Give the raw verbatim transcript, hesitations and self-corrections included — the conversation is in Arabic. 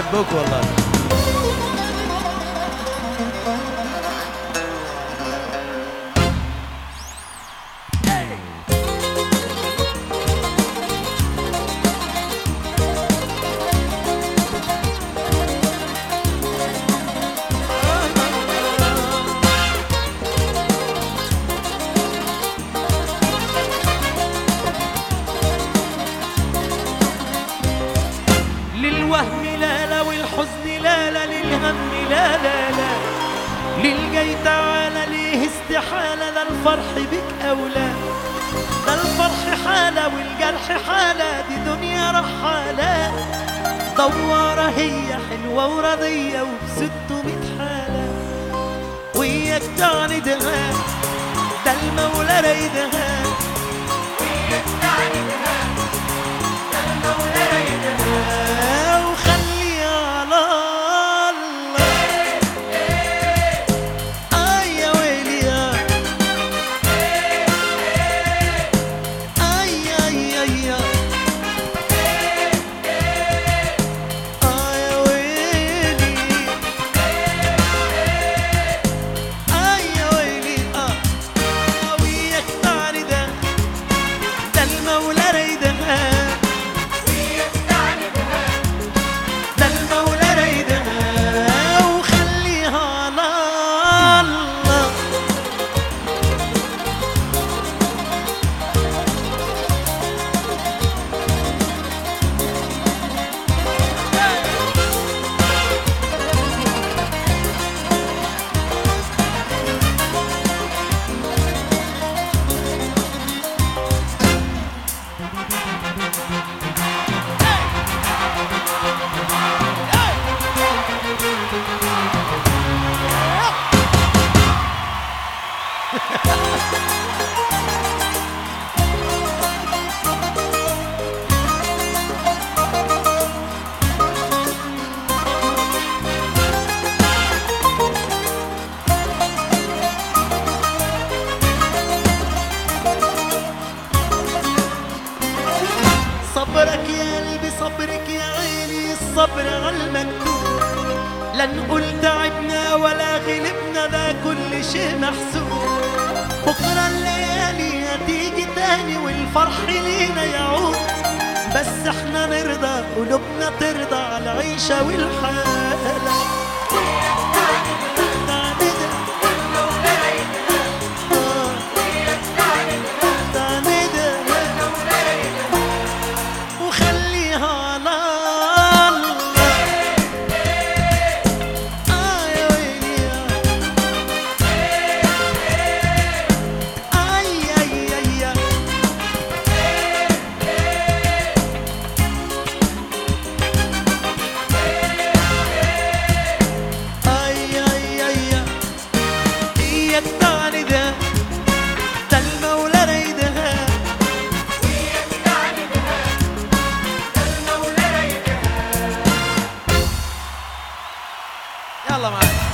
بحبكم والله. للوهم لا لا والحزن لا لا للهم لا لا لا للجاي تعالى ليه استحالة ده الفرح بك أولى ده الفرح حالة والجرح حالة دي دنيا رحالة دوارة هي حلوة ورضية وبستمية حالة وياك تعندها ده المولى رايدها وياك تعندها ده المولى رايدها وخلي على الله. آه يا ويلي يا آه يا يا يا آه يا ويلي آه يا ويلي آه وياك تعندها ده المولى رايدها صبرك يا قلبي صبرك يا عيني الصبر على المكتوب لا نقول تعبنا ولا غلبنا ده كل شيء محسوب بكرة الليالي هتيجي تاني والفرح لينا يعود بس احنا نرضى قلوبنا ترضى على العيشة والحالة يلا معاك.